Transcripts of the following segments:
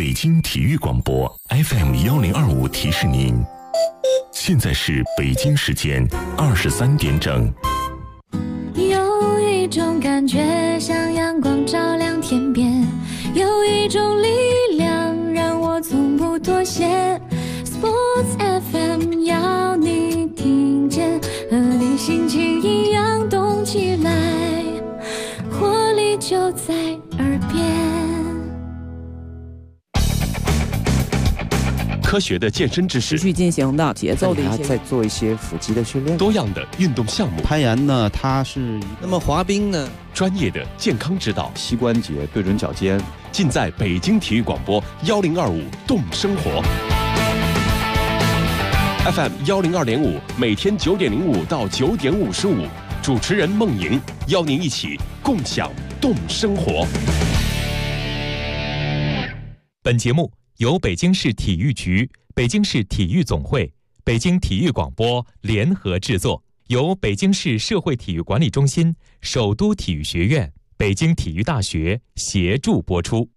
北京体育广播 FM1025提示您，现在是北京时间23点整。 有一种感觉像阳光照亮天边，有一种力量让我从不妥协。Sports FM 要你听见，和你心情一样动起来，活力就在耳边。 科学的健身知识， 持续进行的节奏的一些， 再做一些腹肌的训练。 多样的运动项目， 攀岩呢，它是那么滑冰呢， 专业的健康指导， 膝关节对准脚尖， 尽在北京体育广播1025动生活。FM 102.5，每天9点05到9点55，主持人孟莹邀您一起共享动生活。 本节目由北京市体育局、北京市体育总会、北京体育广播联合制作，由北京市社会体育管理中心、首都体育学院、北京体育大学协助播出。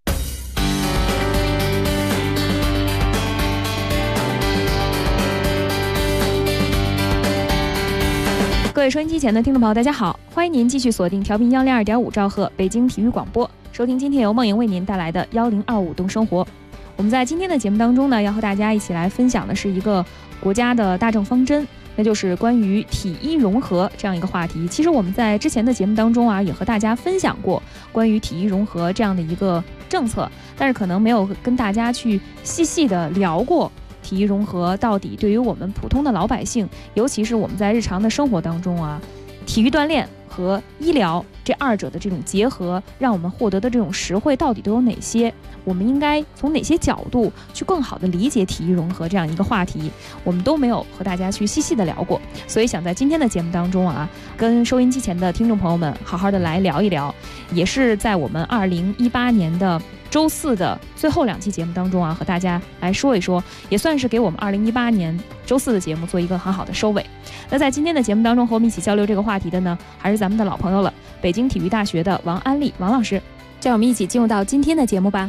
各位收音机前的听众朋友，大家好，欢迎您继续锁定调频102.5兆赫北京体育广播，收听今天由孟莹为您带来的1025动生活。我们在今天的节目当中呢，要和大家一起来分享的是一个国家的大政方针，那就是关于体医融合这样一个话题。其实我们在之前的节目当中啊，也和大家分享过关于体医融合这样的一个政策，但是可能没有跟大家去细细的聊过体医融合到底对于我们普通的老百姓，尤其是我们在日常的生活当中啊，体育锻炼和医疗这二者的这种结合，让我们获得的这种实惠到底都有哪些？我们应该从哪些角度去更好的理解体育融合这样一个话题？我们都没有和大家去细细的聊过，所以想在今天的节目当中啊，跟收音机前的听众朋友们好好的来聊一聊，也是在我们2018年的周四的最后2期节目当中啊，和大家来说一说，也算是给我们2018年周四的节目做一个很好的收尾。那在今天的节目当中和我们一起交流这个话题的呢，还是咱们的老朋友了，北京体育大学的王安丽王老师。这样我们一起进入到今天的节目吧。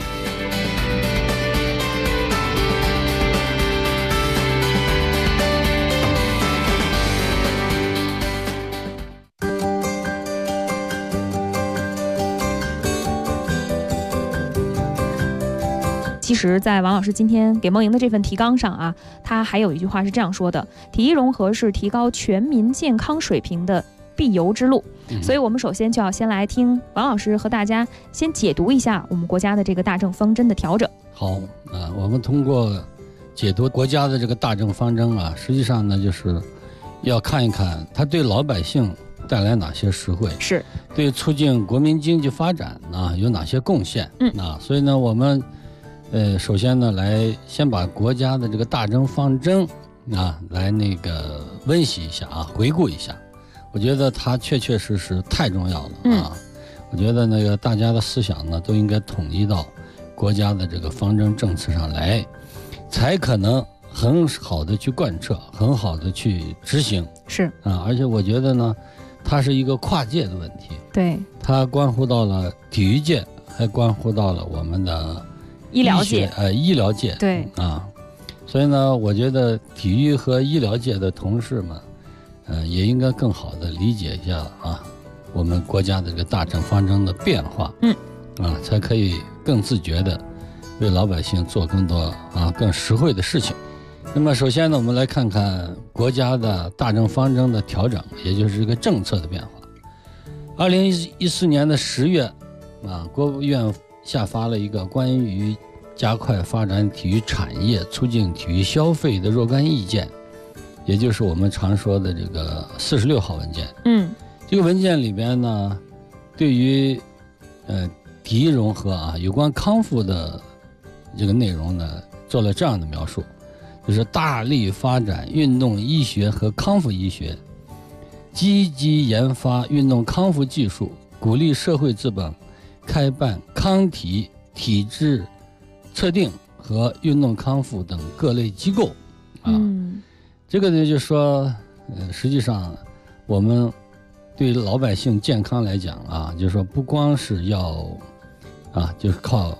其实在王老师今天给孟莹的这份提纲上啊，他还有一句话是这样说的：体医融合是提高全民健康水平的必由之路。所以我们首先就要先来听王老师和大家先解读一下我们国家的这个大政方针的调整。 好我们通过解读国家的这个大政方针啊，实际上呢就是要看一看它对老百姓带来哪些实惠， 是对促进国民经济发展呢有哪些贡献。所以呢我们首先呢来先把国家的这个大政方针来那个温习一下回顾一下。我觉得它确确实实太重要了我觉得那个大家的思想呢都应该统一到国家的这个方针政策上来，才可能很好的去贯彻，很好的去执行。 是而且我觉得呢它是一个跨界的问题， 对， 它关乎到了体育界，还关乎到了我们的医疗界医疗界。 对所以呢我觉得体育和医疗界的同事们也应该更好的理解一下我们国家的这个大政方针的变化，才可以更自觉的为老百姓做更多更实惠的事情。那么首先呢，我们来看看国家的大政方针的调整，也就是这个政策的变化。2014年的10月国务院下发了一个关于加快发展体育产业、促进体育消费的若干意见，也就是我们常说的这个46号文件。这个文件里边呢，对于体育融合有关康复的这个内容呢，做了这样的描述，就是大力发展运动医学和康复医学，积极研发运动康复技术，鼓励社会资本开办康体体质测定和运动康复等各类机构这个呢就说实际上我们对老百姓健康来讲就是说不光是要就是靠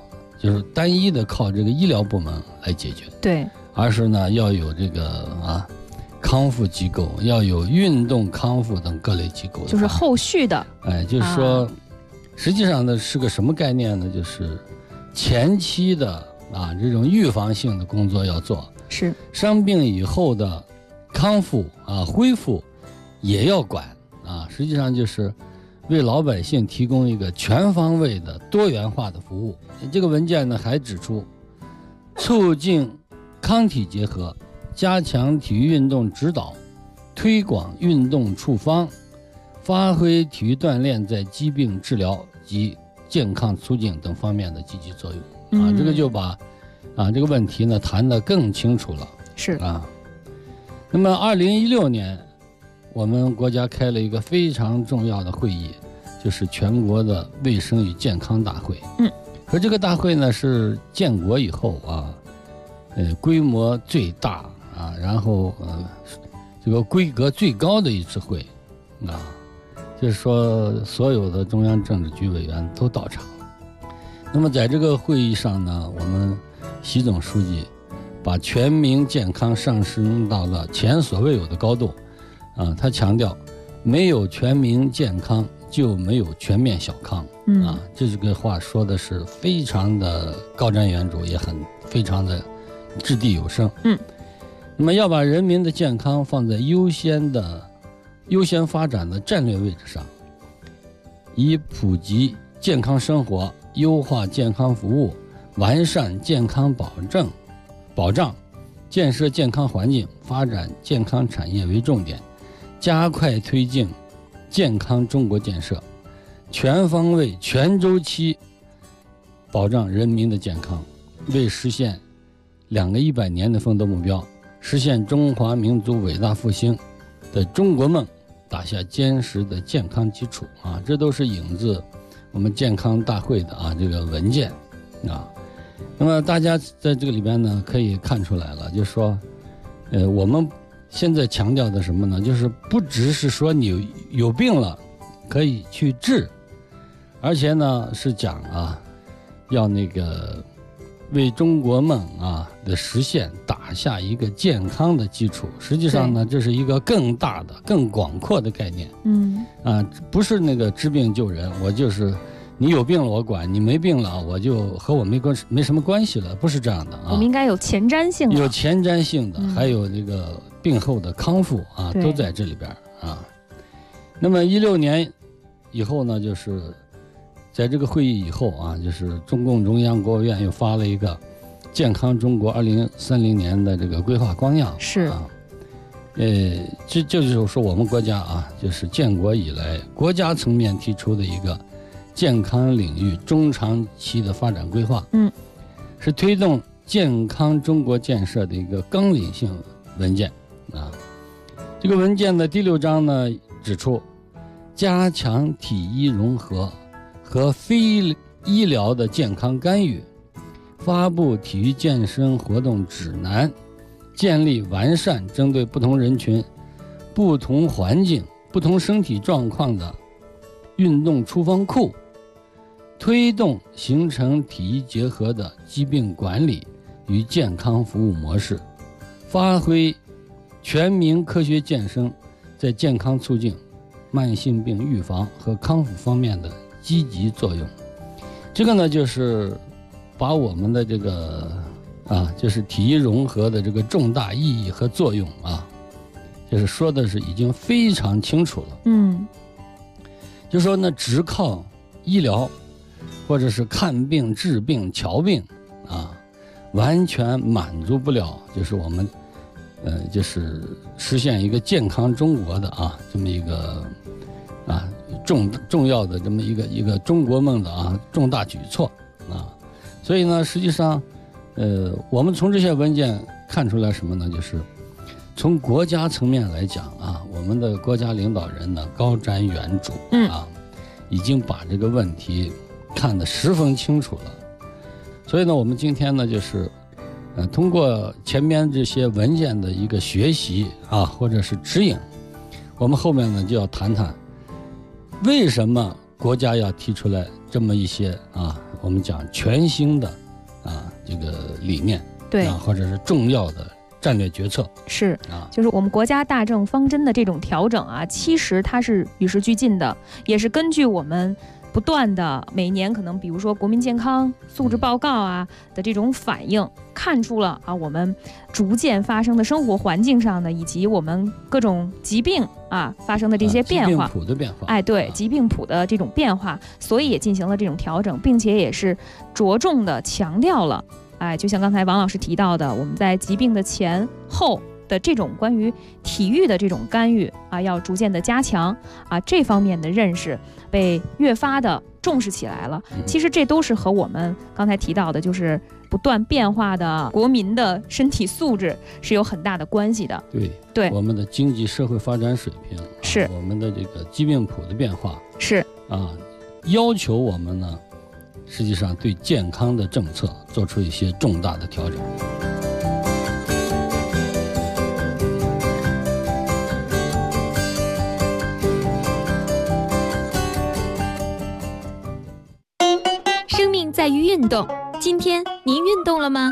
就是单一的靠这个医疗部门来解决， 对， 而是呢要有这个康复机构，要有运动康复等各类机构， 就是后续的。 就是说，实际上呢是个什么概念呢？就是前期的这种预防性的工作要做， 是伤病以后的康复恢复也要管实际上就是为老百姓提供一个全方位的多元化的服务。这个文件呢还指出，促进康体结合，加强体育运动指导，推广运动处方，发挥体育锻炼在疾病治疗及健康促进等方面的积极作用。这个就把这个问题呢谈得更清楚了。 是那么2016年我们国家开了一个非常重要的会议，就是全国的卫生与健康大会。和这个大会呢是建国以后规模最大然后这个规格最高的一次会就是说所有的中央政治局委员都到场了。那么在这个会议上呢，我们习总书记把全民健康上升到了前所未有的高度他强调，没有全民健康就没有全面小康。这个话说的是非常的高瞻远瞩，也非常的掷地有声。那么要把人民的健康放在优先发展的战略位置上，以普及健康生活、优化健康服务、完善健康保障、建设健康环境、发展健康产业为重点，加快推进健康中国建设，全方位全周期保障人民的健康，为实现2个100年的奋斗目标，实现中华民族伟大复兴的中国梦打下坚实的健康基础这都是引自我们健康大会的这个文件那么大家在这个里边呢可以看出来了，就是说我们现在强调的什么呢？就是不只是说你有病了可以去治，而且呢是讲要那个为中国梦的实现打下一个健康的基础。实际上呢，这是一个更大的、更广阔的概念。不是那个治病救人，我就是你有病了我管，你没病了我就和我没什么关系了，不是这样的我们应该有前瞻性的， 有前瞻性的，还有这个病后的康复都在这里边那么16年以后呢，就是在这个会议以后就是中共中央国务院又发了一个健康中国2030年的这个规划纲要。 是这就是说我们国家就是建国以来国家层面提出的一个健康领域中长期的发展规划。是推动健康中国建设的一个纲领性文件这个文件的第6章呢指出，加强体医融合和非医疗的健康干预，发布体育健身活动指南，建立完善针对不同人群、不同环境、不同身体状况的运动处方库，推动形成体医结合的疾病管理与健康服务模式，发挥全民科学健身在健康促进、慢性病预防和康复方面的积极作用。这个呢，就是把我们的这个就是体医融合的这个重大意义和作用就是说的是已经非常清楚了。就说呢，只靠医疗或者是看病治病瞧病完全满足不了就是我们就是实现一个健康中国的这么一个重要的这么一个中国梦的重大举措所以呢，实际上我们从这些文件看出来什么呢？就是从国家层面来讲我们的国家领导人呢高瞻远瞩已经把这个问题看得十分清楚了。所以呢，我们今天呢就是通过前面这些文件的一个学习或者是指引，我们后面呢就要谈谈为什么国家要提出来这么一些我们讲全新的这个理念， 对， 或者是重要的战略决策， 是就是我们国家大政方针的这种调整啊，其实它是与时俱进的，也是根据我们不断的每年可能比如说国民健康素质报告啊的这种反应，看出了啊我们逐渐发生的生活环境上的以及我们各种疾病啊发生的这些变化， 疾病谱的变化， 哎，对，疾病谱的这种变化，所以也进行了这种调整，并且也是着重的强调了，哎，就像刚才王老师提到的，我们在疾病的前后的这种关于体育的这种干预啊，要逐渐的加强啊，这方面的认识被越发的重视起来了。其实这都是和我们刚才提到的，就是不断变化的国民的身体素质是有很大的关系的。对， 我们的经济社会发展水平是我们的这个疾病谱的变化是要求我们呢，实际上对健康的政策做出一些重大的调整。 生命在于运动，今天您运动了吗？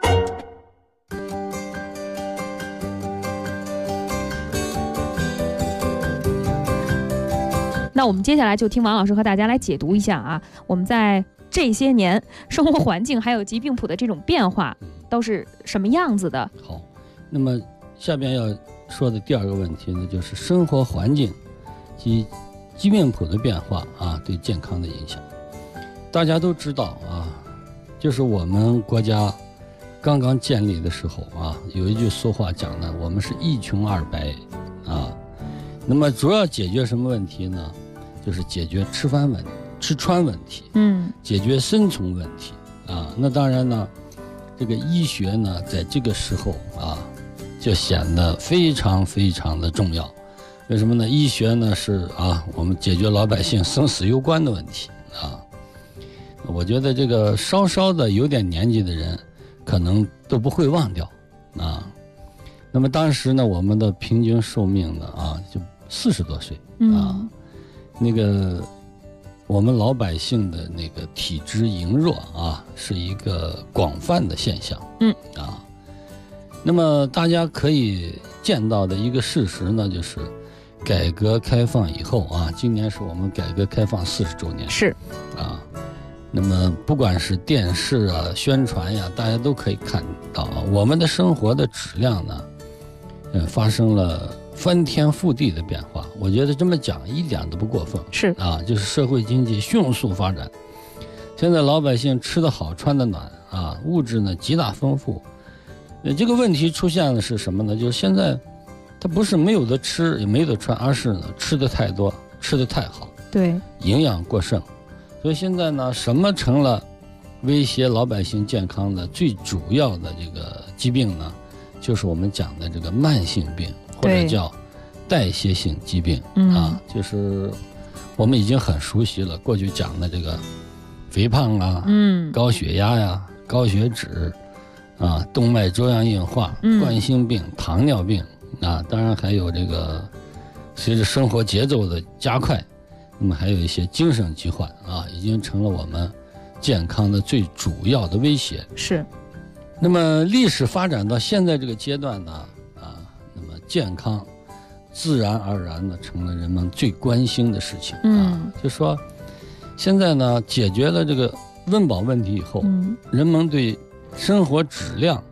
那我们接下来就听王老师和大家来解读一下啊，我们在这些年生活环境还有疾病谱的这种变化都是什么样子的。 好，那么下边要说的第二个问题呢，就是生活环境及疾病谱的变化啊对健康的影响。大家都知道啊，就是我们国家刚刚建立的时候啊，有一句俗话讲的，我们是一穷二白啊。那么主要解决什么问题呢？就是解决吃穿问题，解决生存问题啊。那当然呢，这个医学呢，在这个时候啊，就显得非常非常的重要。为什么呢？医学呢是我们解决老百姓生死攸关的问题啊。我觉得这个稍稍的有点年纪的人，可能都不会忘掉啊。那么当时呢，我们的平均寿命呢就40多岁啊。那个我们老百姓的那个体质羸弱啊，是一个广泛的现象。那么大家可以见到的一个事实呢，就是改革开放以后啊，今年是我们改革开放40周年。 是那么不管是电视啊、宣传呀，大家都可以看到我们的生活的质量呢，发生了翻天覆地的变化。我觉得这么讲一点都不过分。 是就是社会经济迅速发展，现在老百姓吃得好、穿得暖物质呢极大丰富。这个问题出现的是什么呢？就是现在它不是没有的吃也没得穿，而是呢吃的太多，吃的太好， 对， 营养过剩。所以现在呢，什么成了威胁老百姓健康的最主要的这个疾病呢？就是我们讲的这个慢性病，或者叫代谢性疾病就是我们已经很熟悉了，过去讲的这个肥胖高血压呀、高血脂动脉粥样硬化、冠心病、糖尿病当然还有这个随着生活节奏的加快，那么还有一些精神疾患已经成了我们健康的最主要的威胁。 是。 那么历史发展到现在这个阶段呢那么健康自然而然的成了人们最关心的事情就说现在呢解决了这个温饱问题以后，人们对生活质量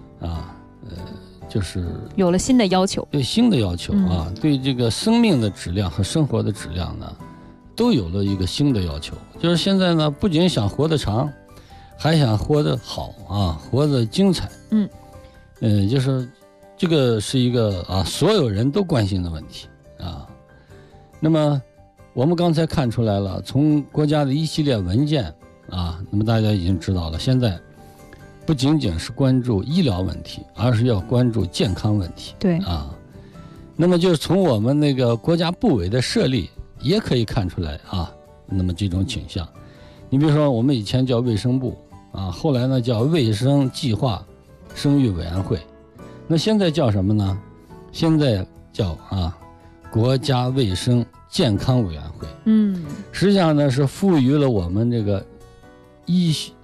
就是有了新的要求， 对新的要求对这个生命的质量和生活的质量呢，都有了一个新的要求。就是现在呢，不仅想活得长，还想活得好活得精彩。就是这个是一个所有人都关心的问题那么我们刚才看出来了，从国家的一系列文件那么大家已经知道了，现在不仅仅是关注医疗问题，而是要关注健康问题。 对那么就是从我们那个国家部委的设立也可以看出来那么这种倾向。你比如说我们以前叫卫生部后来呢叫卫生计划生育委员会，那现在叫什么呢？现在叫国家卫生健康委员会。实际上呢是赋予了我们这个医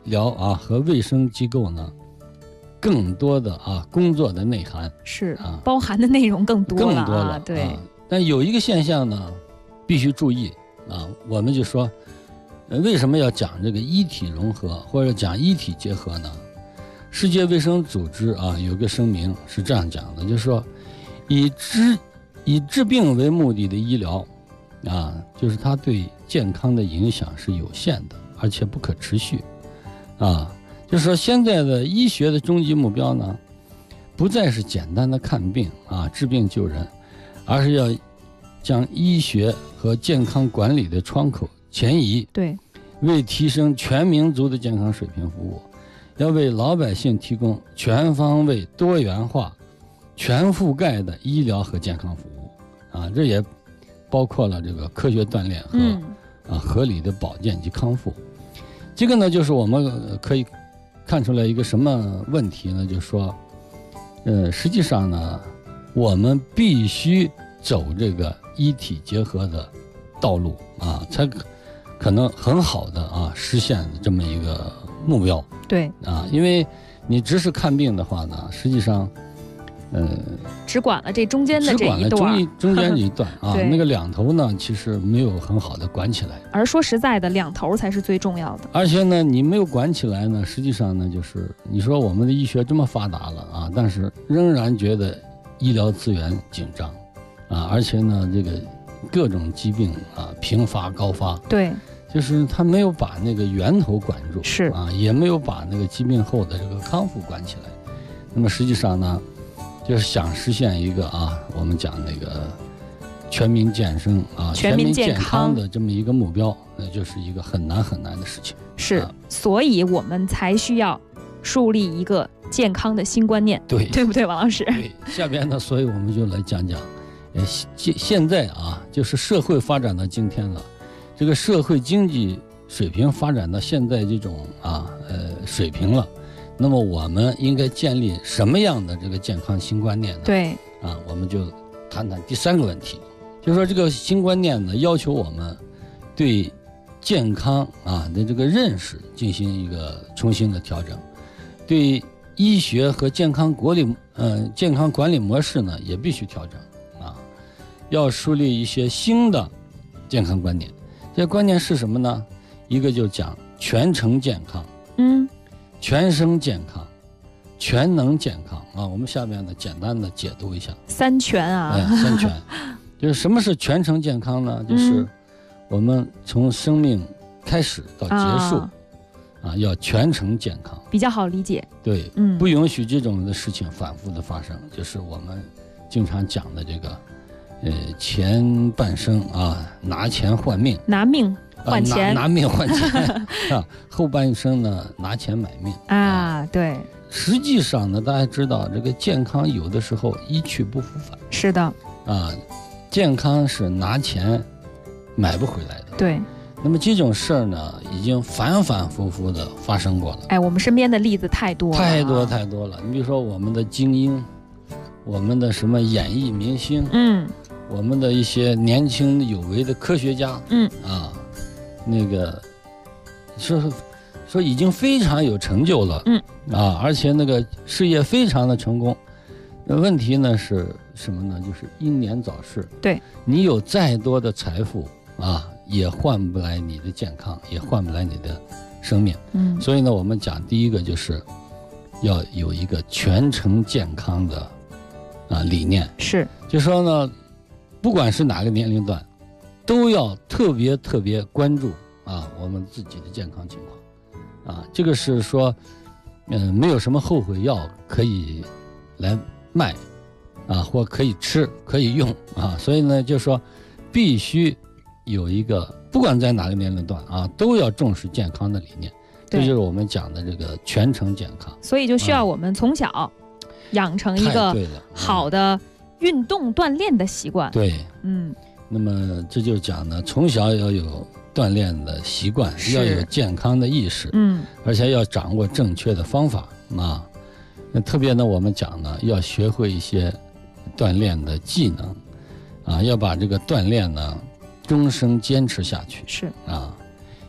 疗和卫生机构呢，更多的工作的内涵是包含的内容更多了，对。 但有一个现象呢，必须注意我们就说，为什么要讲这个医体融合或者讲医体结合呢？世界卫生组织有个声明是这样讲的，就是说，以治病为目的的医疗就是它对健康的影响是有限的，而且不可持续就是说现在的医学的终极目标呢，不再是简单的看病治病救人，而是要将医学和健康管理的窗口前移， 对， 为提升全民族的健康水平服务，要为老百姓提供全方位、多元化、全覆盖的医疗和健康服务这也包括了这个科学锻炼和合理的保健及康复。这个呢，就是我们可以看出来一个什么问题呢？就是说，实际上呢，我们必须走这个医体结合的道路才可能很好的实现这么一个目标。 对因为你只是看病的话呢，实际上只管了这中间的这一段， 中间这一段那个两头呢，其实没有很好的管起来。 而说实在的，两头才是最重要的。 而且呢，你没有管起来呢，实际上呢，就是你说我们的医学这么发达了但是仍然觉得医疗资源紧张而且呢，这个各种疾病频发高发。 对。 就是他没有把那个源头管住， 是也没有把那个疾病后的这个康复管起来。那么实际上呢，就是想实现一个我们讲那个全民健身全民健康的这么一个目标，那就是一个很难很难的事情。 是所以我们才需要树立一个健康的新观念，对不对，王老师？ 对。下边呢，所以我们就来讲讲，现在就是社会发展到今天了。这个社会经济水平发展到现在这种水平了，那么我们应该建立什么样的这个健康新观念呢？ 对我们就谈谈第三个问题，就是说这个新观念呢，要求我们对健康的这个认识进行一个重新的调整，对医学和健康管理模式呢也必须调整要树立一些新的健康观念。这些观念是什么呢？一个就讲全程健康，全身健康，全能健康我们下面呢简单的解读一下三全三全就是什么是全程健康呢？就是我们从生命开始到结束要全程健康， 比较好理解。 对，不允许这种的事情反复的发生，就是我们经常讲的这个前半生拿钱换命， 拿命换钱， 拿命换钱后半生呢拿钱买命对。 实际上呢，大家知道这个健康有的时候一去不复返。 是的健康是拿钱买不回来的。 对。 那么这种事儿呢，已经反反复复的发生过了。 我们身边的例子太多了。你比如说我们的精英，我们的什么演艺明星，我们的一些年轻有为的科学家，那个说已经非常有成就了，而且那个事业非常的成功。那问题呢是什么呢？就是英年早逝。 对， 你有再多的财富也换不来你的健康，也换不来你的生命。所以呢，我们讲第一个就是要有一个全程健康的理念。 是， 就说呢，不管是哪个年龄段，都要特别关注我们自己的健康情况这个是说没有什么后悔药可以来卖或可以吃可以用所以呢就说必须有一个不管在哪个年龄段都要重视健康的理念。这就是我们讲的这个全程健康。 所以就需要我们从小养成一个好的运动锻炼的习惯。 对，那么这就讲呢，从小要有锻炼的习惯，要有健康的意识，而且要掌握正确的方法那特别呢，我们讲呢，要学会一些锻炼的技能要把这个锻炼呢终生坚持下去。 是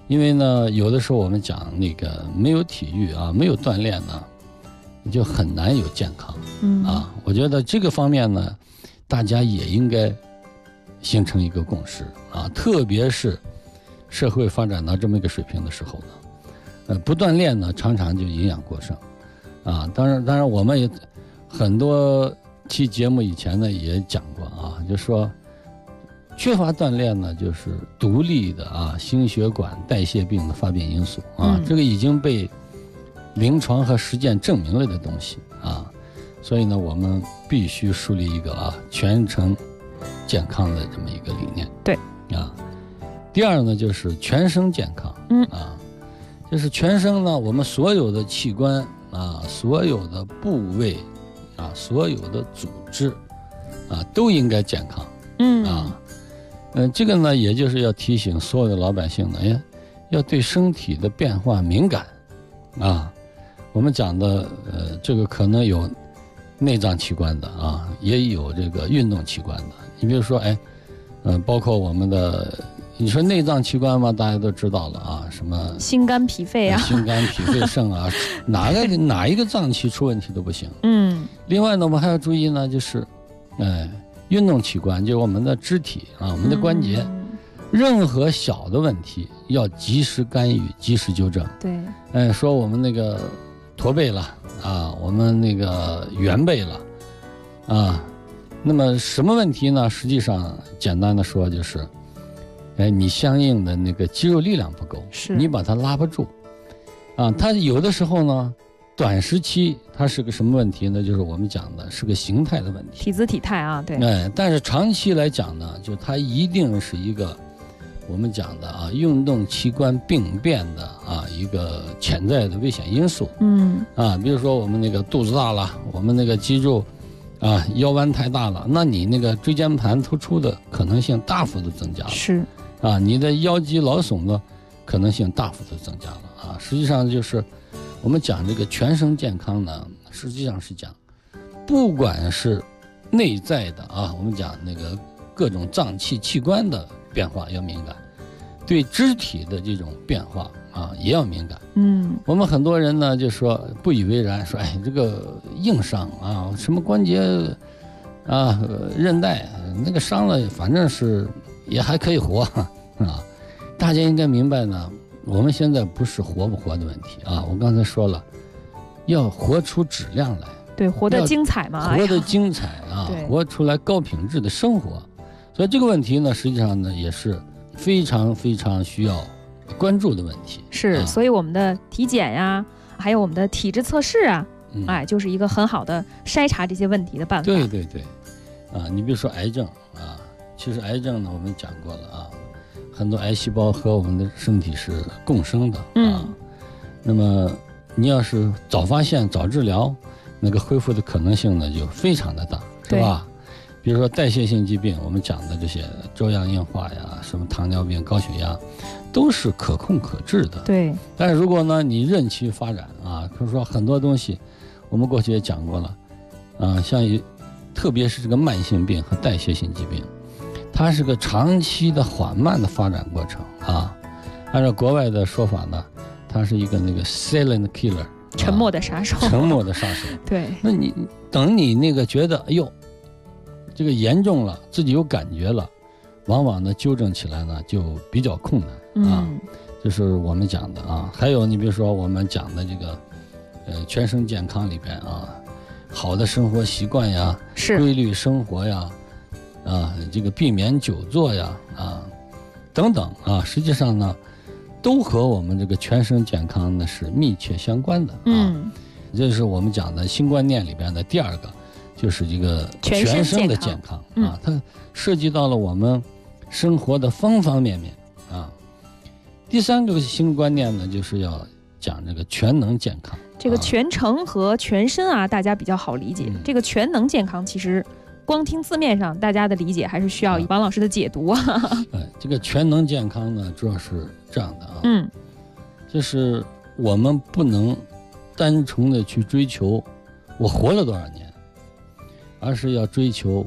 因为呢，有的时候我们讲那个没有体育啊，没有锻炼呢，就很难有健康。我觉得这个方面呢，大家也应该形成一个共识啊，特别是社会发展到这么一个水平的时候呢，不锻炼呢，常常就营养过剩啊。当然，我们也很多期节目以前呢也讲过啊，就说缺乏锻炼呢，就是独立的心血管代谢病的发病因素啊，这个已经被临床和实践证明了的东西啊，所以呢，我们必须树立一个全程健康的这么一个理念。 对啊，第二呢就是全身健康，就是全身呢，我们所有的器官所有的部位所有的组织都应该健康。这个呢，也就是要提醒所有的老百姓呢，要对身体的变化敏感我们讲的这个可能有内脏器官的也有这个运动器官的。你比如说包括我们的，你说内脏器官嘛，大家都知道了什么心肝脾肺心肝脾肺肾哪一个脏器出问题都不行。另外呢，我们还要注意呢，就是运动器官，就是我们的肢体我们的关节，任何小的问题要及时干预，及时纠正。 对， 说我们那个驼背了我们那个圆背了那么什么问题呢？实际上简单的说就是，你相应的那个肌肉力量不够，你把它拉不住它有的时候呢，短时期它是个什么问题呢？就是我们讲的是个形态的问题， 体姿体态对。 但是长期来讲呢，就它一定是一个我们讲的运动器官病变的一个潜在的危险因素。比如说我们那个肚子大了，我们那个肌肉腰弯太大了，那你那个椎间盘突出的可能性大幅度增加了。你的腰肌劳损的可能性大幅度增加了实际上就是我们讲这个全身健康呢，实际上是讲不管是内在的我们讲那个各种脏器器官的变化要敏感，对肢体的这种变化也要敏感。我们很多人呢就说不以为然，说这个硬伤什么关节韧带那个伤了，反正是也还可以活大家应该明白呢，我们现在不是活不活的问题我刚才说了，要活出质量来， 对，活得精彩嘛， 活得精彩活出来高品质的生活。所以这个问题呢，实际上呢也是非常非常需要关注的问题。 所以我们的体检呀，还有我们的体质测试就是一个很好的筛查这些问题的办法。 对你比如说癌症其实癌症呢，我们讲过了很多癌细胞和我们的身体是共生的那么你要是早发现早治疗，那个恢复的可能性呢就非常的大，是吧？比如说代谢性疾病，我们讲的这些粥样硬化呀，什么糖尿病、高血压，都是可控可治的。 对。 但是如果呢你任其发展比如说很多东西，我们过去也讲过了像特别是这个慢性病和代谢性疾病，它是个长期的缓慢的发展过程按照国外的说法呢，它是一个那个 silent killer， 沉默的杀手。 沉默的杀手。 对。 那你等你那个觉得这个严重了，自己有感觉了，往往呢纠正起来呢就比较困难就是我们讲的还有你比如说我们讲的这个全身健康里边好的生活习惯呀，规律生活呀这个避免久坐呀等等实际上呢都和我们这个全身健康呢是密切相关的这是我们讲的新观念里边的第二个，就是这个全身的健康它涉及到了我们生活的方方面面第三个新观念呢，就是要讲这个全能健康。 这个全程和全身大家比较好理解。这个全能健康其实光听字面上大家的理解还是需要王老师的解读这个全能健康呢，主要是这样的就是我们不能单纯的去追求我活了多少年，而是要追求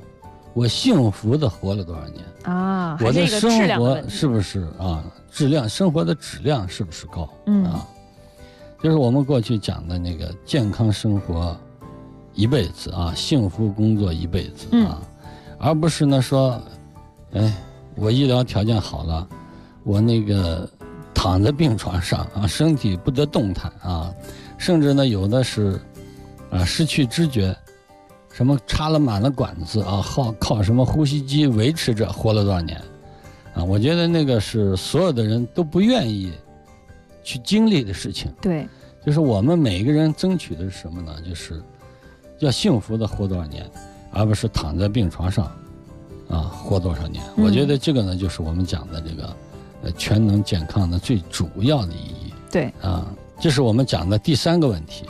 我幸福的活了多少年啊？ 我的生活是不是啊？生活的质量是不是高？ 啊， 就是我们过去讲的那个健康生活一辈子啊，幸福工作一辈子啊，而不是呢说，哎，我医疗条件好了，我那个躺在病床上啊，身体不得动弹啊，甚至呢有的是啊失去知觉。什么插了满了管子啊，靠什么呼吸机维持着活了多少年，啊，我觉得那个是所有的人都不愿意去经历的事情。 对， 就是我们每个人争取的是什么呢？就是要幸福的活多少年，而不是躺在病床上啊活多少年。我觉得这个呢，就是我们讲的这个全能健康的最主要的意义。 对， 啊，这是我们讲的第3个问题。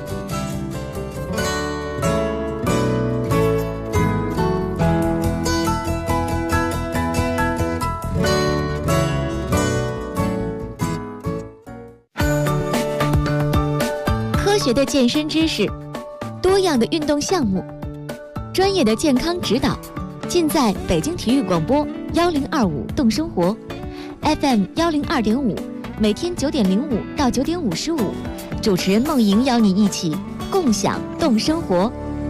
科学的健身知识，多样的运动项目，专业的健康指导，尽在北京体育广播1025动生活 FM 102.5，每天9点05到9点55，主持人梦莹邀你一起共享动生活。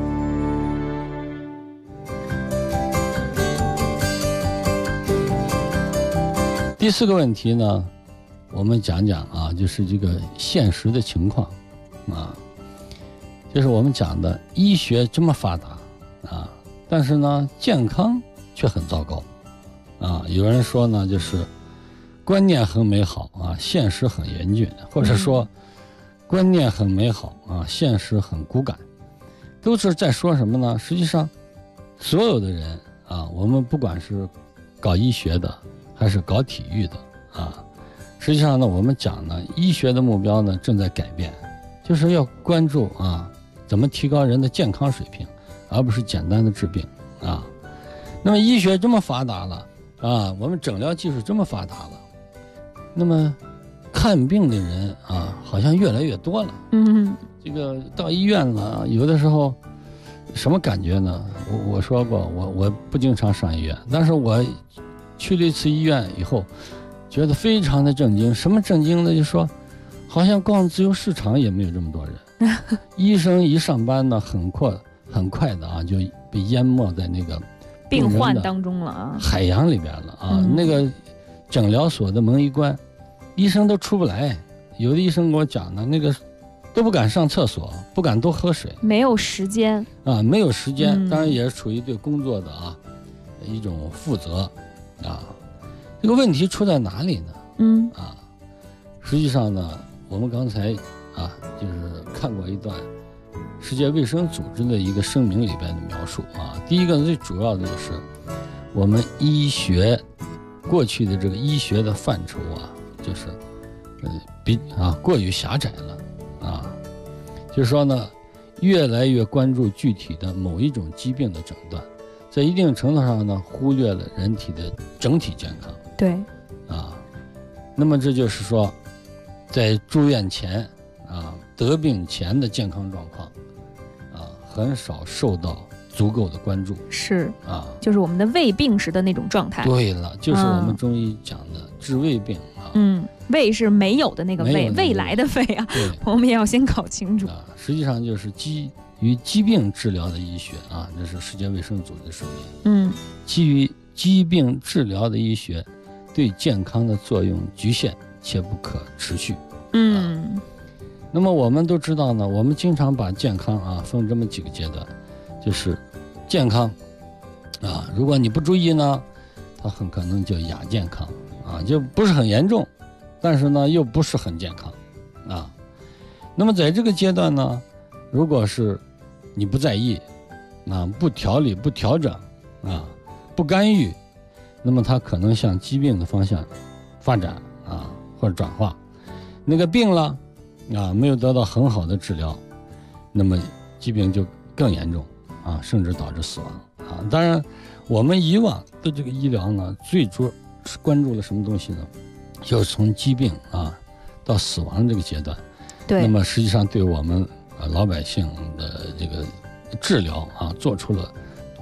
第4个问题呢，我们讲讲啊，就是这个现实的情况。啊，就是我们讲的医学这么发达啊，但是呢，健康却很糟糕啊。有人说呢，就是观念很美好啊，现实很严峻，或者说观念很美好啊，现实很骨感，都是在说什么呢？实际上，所有的人啊，我们不管是搞医学的还是搞体育的啊，实际上呢，我们讲呢，医学的目标呢正在改变。就是要关注啊，怎么提高人的健康水平，而不是简单的治病啊。那么医学这么发达了啊，我们诊疗技术这么发达了，那么看病的人啊，好像越来越多了。这个到医院了，有的时候什么感觉呢？我说过，我不经常上医院，但是我去了一次医院以后，觉得非常的震惊。什么震惊呢？就说。好像逛自由市场也没有这么多人，医生一上班呢，很快的啊，就被淹没在那个病患当中了啊， 海洋里边了啊。那个诊疗所的门一关，医生都出不来。有的医生给我讲呢，那个都不敢上厕所，不敢多喝水， 没有时间啊，没有时间。当然也是处于对工作的啊一种负责啊。这个问题出在哪里呢？实际上呢。我们刚才啊，就是看过一段世界卫生组织的一个声明里边的描述啊。第一个最主要的就是我们医学过去的这个医学的范畴啊，就是过于狭窄了啊。就是说呢，越来越关注具体的某一种疾病的诊断，在一定程度上呢，忽略了人体的整体健康。 对啊，那么这就是说。在住院前啊，得病前的健康状况啊，很少受到足够的关注。 是啊， 就是我们的未病时的那种状态。 对了，就是我们中医讲的治未病啊。 未是没有的那个未，未来的未啊。 对， 我们也要先搞清楚。 实际上就是基于疾病治疗的医学啊，这是世界卫生组织声明。基于疾病治疗的医学，对健康的作用局限。且不可持续。那么我们都知道呢，我们经常把健康啊分这么几个阶段，就是健康啊，如果你不注意呢，它很可能就亚健康啊，就不是很严重，但是呢又不是很健康啊。那么在这个阶段呢，如果是你不在意啊，不调理、不调整啊，不干预，那么它可能向疾病的方向发展啊。或者转化，那个病了啊，没有得到很好的治疗，那么疾病就更严重啊，甚至导致死亡啊。当然，我们以往的这个医疗呢，最主要是关注了什么东西呢？就是从疾病啊到死亡这个阶段。 对。 那么实际上对我们老百姓的这个治疗啊，做出了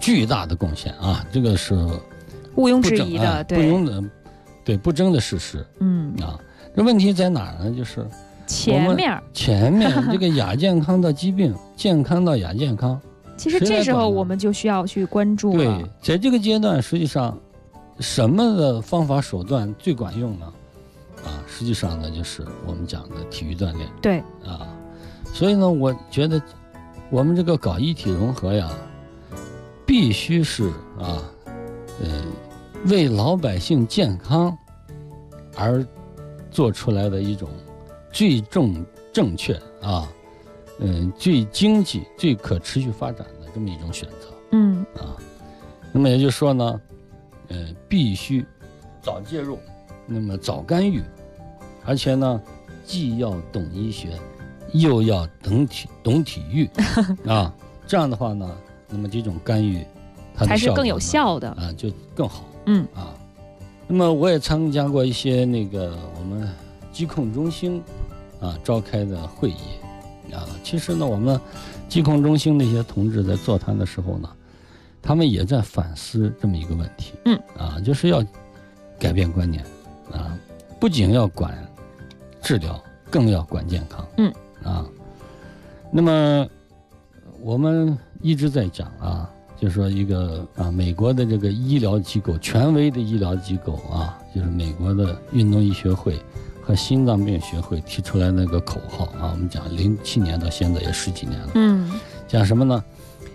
巨大的贡献啊，这个是毋庸置疑的， 不容的，对不争的事实。这问题在哪儿呢？就是前面这个亚健康到疾病，健康到亚健康。 其实这时候我们就需要去关注了。 对，在这个阶段，实际上什么的方法手段最管用呢？实际上呢，就是我们讲的体育锻炼。 对所以呢，我觉得我们这个搞一体融合呀，必须是为老百姓健康而做出来的一种最正确最经济、最可持续发展的这么一种选择。那么也就是说呢，必须早介入，那么早干预，而且呢，既要懂医学，又要懂体育这样的话呢，那么这种干预它的才是更有效的就更好。那么我也参加过一些我们疾控中心召开的会议其实呢，我们疾控中心那些同志在座谈的时候呢，他们也在反思这么一个问题。就是要改变观念不仅要管治疗，更要管健康。那么我们一直在讲就是说一个美国的这个医疗机构，权威的医疗机构就是美国的运动医学会和心脏病学会提出来那个口号我们讲07年到现在也10几年了。讲什么呢？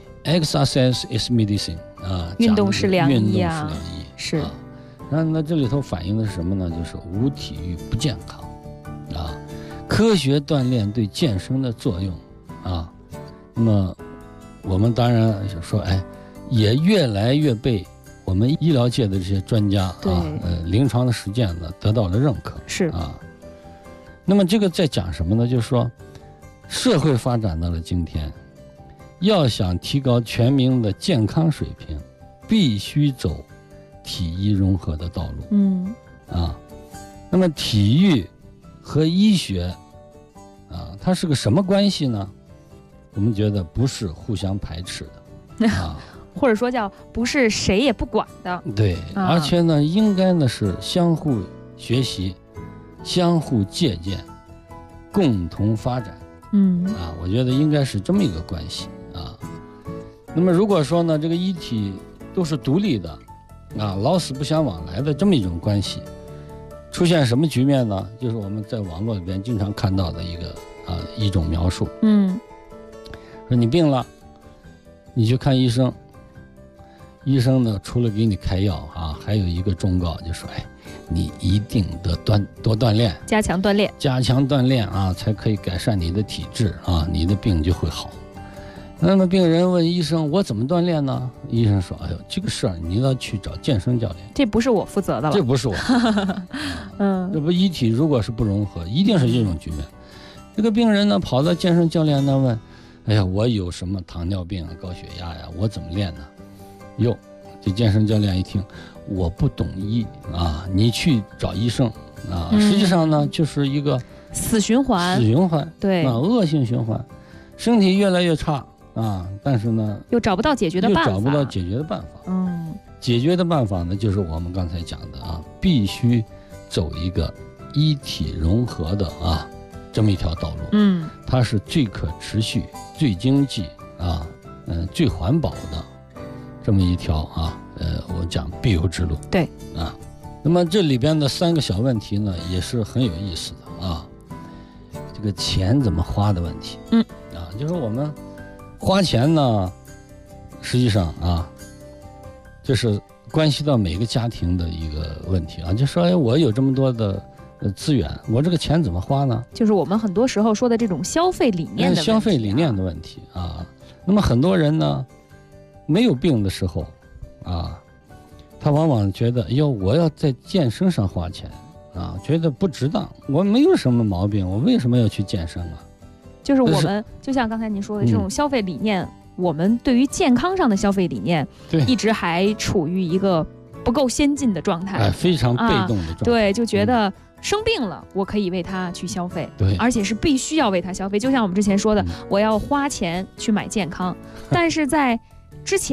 Exercise is medicine 运动是良医是。然后呢，这里头反映的是什么呢？就是无体育不健康科学锻炼对健身的作用那么我们当然说也越来越被我们医疗界的这些专家临床的实践呢得到了认可。 是那么这个在讲什么呢？就是说社会发展到了今天，要想提高全民的健康水平，必须走体医融合的道路。那么体育和医学它是个什么关系呢？我们觉得不是互相排斥的或者说叫不是谁也不管的。 对而且呢，应该呢是相互学习，相互借鉴，共同发展。我觉得应该是这么一个关系那么如果说呢，这个一体都是独立的老死不相往来的这么一种关系，出现什么局面呢？就是我们在网络里边经常看到的一种描述。说你病了，你去看医生，医生呢除了给你开药还有一个忠告，就说你一定得多锻炼， 加强锻炼才可以改善你的体质你的病就会好。那么病人问医生，我怎么锻炼呢？医生说，这个事儿你要去找健身教练， 这不是我负责的了， 这不是我这不一体如果是不融合，一定是这种局面。这个病人呢跑到健身教练那问，我有什么糖尿病高血压呀，我怎么练呢？这健身教练一听，我不懂医你去找医生实际上呢就是一个死循环，对恶性循环，身体越来越差但是呢又找不到解决的办法。 解决的办法呢，就是我们刚才讲的必须走一个一体融合的这么一条道路。它是最可持续、最经济最环保的这么一条我讲必由之路。 对那么这里边的3个小问题呢，也是很有意思的这个钱怎么花的问题。就是我们花钱呢，实际上这是关系到每个家庭的一个问题就说我有这么多的资源，我这个钱怎么花呢？ 就是我们很多时候说的这种消费理念的问题那么很多人呢没有病的时候他往往觉得我要在健身上花钱觉得不值当，我没有什么毛病，我为什么要去健身就是我们就像刚才您说的这种消费理念，我们对于健康上的消费理念一直还处于一个不够先进的状态， 非常被动的状态。 对，就觉得生病了我可以为他去消费， 对， 而且是必须要为他消费。就像我们之前说的我要花钱去买健康但是在之前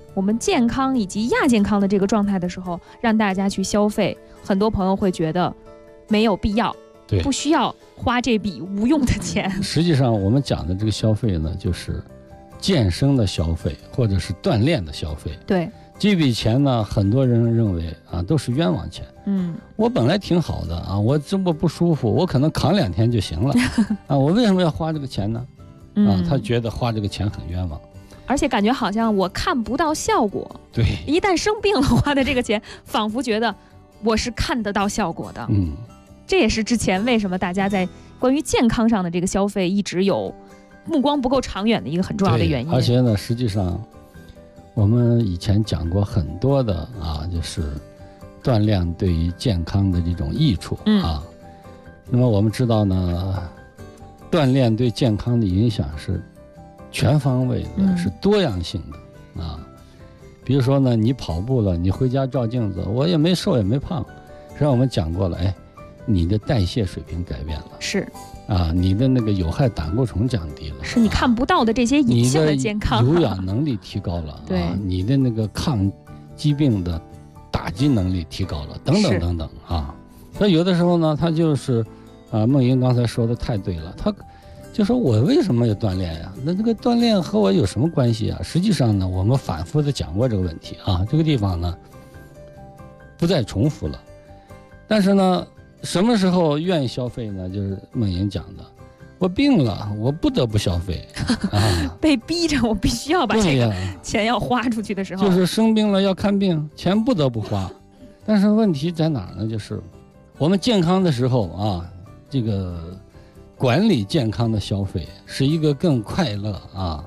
我们健康以及亚健康的这个状态的时候，让大家去消费，很多朋友会觉得没有必要， 对， 不需要花这笔无用的钱。 实际上，我们讲的这个消费呢，就是健身的消费或者是锻炼的消费。 对， 这笔钱呢，很多人认为啊都是冤枉钱。我本来挺好的啊，我这么不舒服，我可能扛2天就行了啊，我为什么要花这个钱呢？他觉得花这个钱很冤枉， 而且感觉好像我看不到效果。 对， 一旦生病了，花的这个钱，仿佛觉得我是看得到效果的。这也是之前为什么大家在关于健康上的这个消费一直有目光不够长远的一个很重要的原因。 而且呢，实际上我们以前讲过很多的就是锻炼对于健康的这种益处啊。那么我们知道呢，锻炼对健康的影响是全方位的，是多样性的啊。比如说呢，你跑步了，你回家照镜子，我也没瘦也没胖，实际上我们讲过了，你的代谢水平改变了， 是啊，你的那个有害胆固醇降低了， 是你看不到的这些隐性的健康， 你的有氧能力提高了， 对， 你的那个抗疾病的打击能力提高了，等等等等啊。所以有的时候呢，他就是梦莹刚才说的太对了，他就说我为什么要锻炼呀？那这个锻炼和我有什么关系啊？实际上呢，我们反复的讲过这个问题啊，这个地方呢不再重复了。但是呢，什么时候愿意消费呢？就是梦莹讲的，我病了，我不得不消费啊， 被逼着我必须要把这个钱要花出去的时候， 就是生病了要看病，钱不得不花。但是问题在哪儿呢？就是我们健康的时候啊，这个管理健康的消费是一个更快乐啊，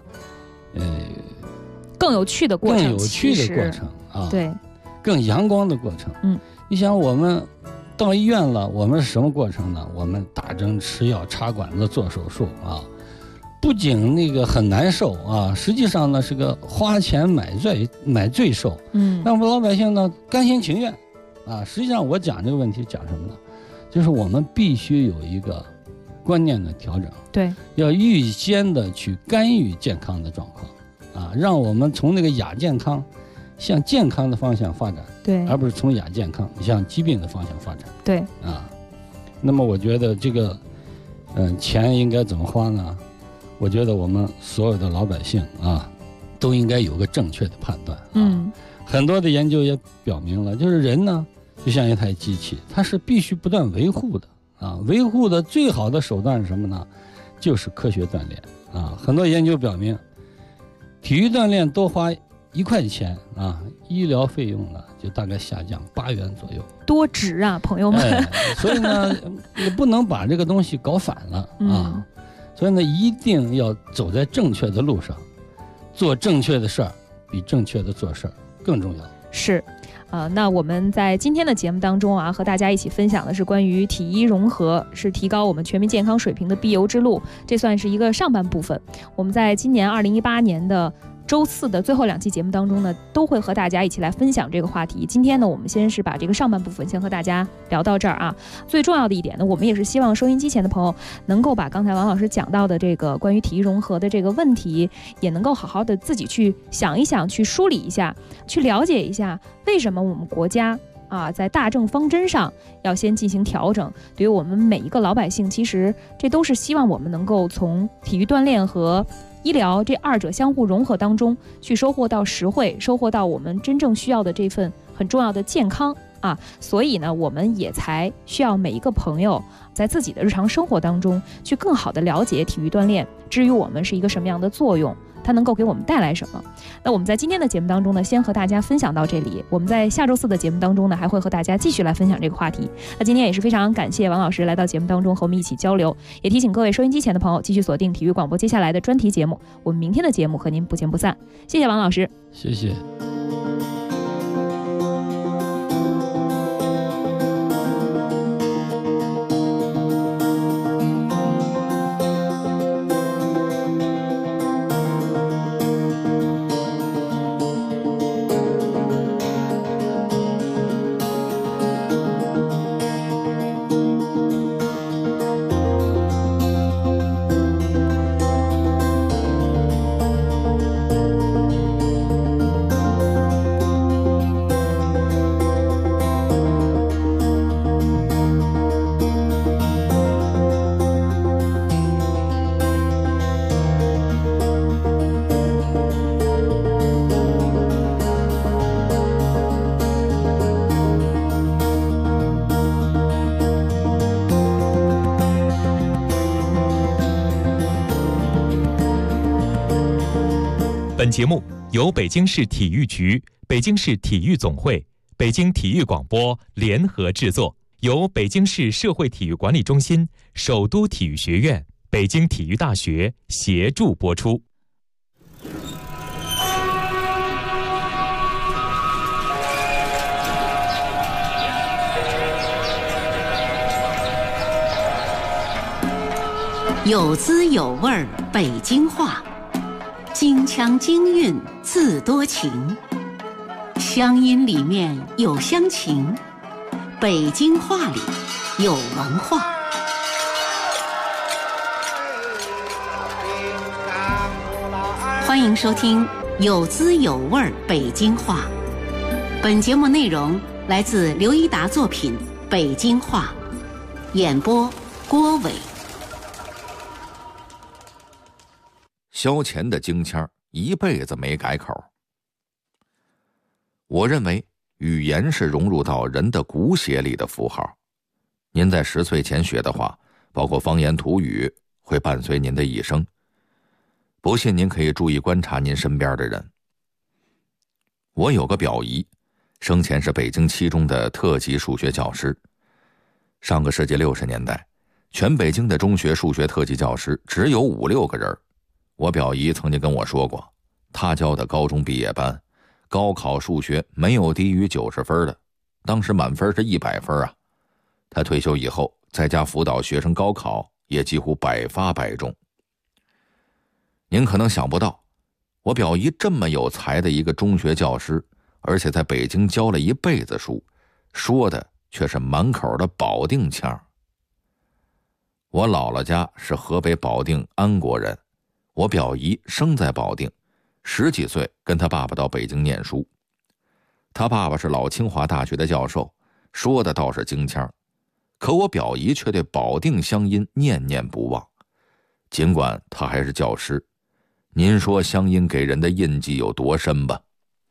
更有趣的过程， 更有趣的过程啊， 对， 更阳光的过程。你想我们到医院了，我们是什么过程呢？我们打针吃药插管子做手术啊，不仅那个很难受啊，实际上呢是个花钱买罪受。那我们老百姓呢甘心情愿啊。实际上我讲这个问题讲什么呢？就是我们必须有一个观念的调整， 对，要预先的去干预健康的状况啊，让我们从那个亚健康向健康的方向发展， 对， 而不是从亚健康向疾病的方向发展， 对啊。那么我觉得这个钱应该怎么花呢？我觉得我们所有的老百姓啊都应该有个正确的判断啊。很多的研究也表明了，就是人呢就像一台机器，它是必须不断维护的啊。维护的最好的手段是什么呢？就是科学锻炼啊。很多研究表明，体育锻炼多花1块钱啊，医疗费用呢就大概下降8元左右， 多值啊，朋友们！ 所以呢，也不能把这个东西搞反了啊。所以呢，一定要走在正确的路上，做正确的事儿，比正确的做事儿更重要。 是。那我们在今天的节目当中啊，和大家一起分享的是关于体医融合是提高我们全民健康水平的必由之路，这算是一个上半部分。我们在今年2018年的周4的最后2期节目当中呢，都会和大家一起来分享这个话题。今天呢，我们先是把这个上半部分先和大家聊到这儿啊。最重要的一点呢，我们也是希望收音机前的朋友能够把刚才王老师讲到的这个关于体育融合的这个问题，也能够好好的自己去想一想，去梳理一下，去了解一下为什么我们国家在大政方针上要先进行调整。对于我们每一个老百姓，其实这都是希望我们能够从体育锻炼和医疗这2者相互融合当中去收获到实惠，收获到我们真正需要的这份很重要的健康啊。所以呢，我们也才需要每一个朋友在自己的日常生活当中去更好的了解体育锻炼至于我们是一个什么样的作用，它能够给我们带来什么。那我们在今天的节目当中呢，先和大家分享到这里。我们在下周4的节目当中呢，还会和大家继续来分享这个话题。那今天也是非常感谢王老师来到节目当中和我们一起交流，也提醒各位收音机前的朋友继续锁定体育广播接下来的专题节目。我们明天的节目和您不见不散。谢谢王老师， 谢谢。 节目由北京市体育局、北京市体育总会、北京体育广播联合制作，由北京市社会体育管理中心、首都体育学院、北京体育大学协助播出。 有滋有味儿北京话，京腔京韵自多情，乡音里面有乡情，北京话里有文化。欢迎收听有滋有味儿北京话。本节目内容来自刘一达作品《北京话》，演播郭伟。 萧乾的京腔一辈子没改口。我认为语言是融入到人的骨血里的符号。您在10岁前学的话，包括方言土语，会伴随您的一生。不信您可以注意观察您身边的人。我有个表姨，生前是北京七中的特级数学教师。上个世纪60年代，全北京的中学数学特级教师只有5、6个人。我表姨曾经跟我说过，她教的高中毕业班，高考数学没有低于90分的，当时满分是100分啊。她退休以后，在家辅导学生高考，也几乎百发百中。您可能想不到，我表姨这么有才的一个中学教师，而且在北京教了一辈子书，说的却是满口的保定腔。我姥姥家是河北保定安国人，我表姨生在保定，10几岁跟他爸爸到北京念书。他爸爸是老清华大学的教授，说的倒是京腔，可我表姨却对保定乡音念念不忘。尽管他还是教师，您说乡音给人的印记有多深吧？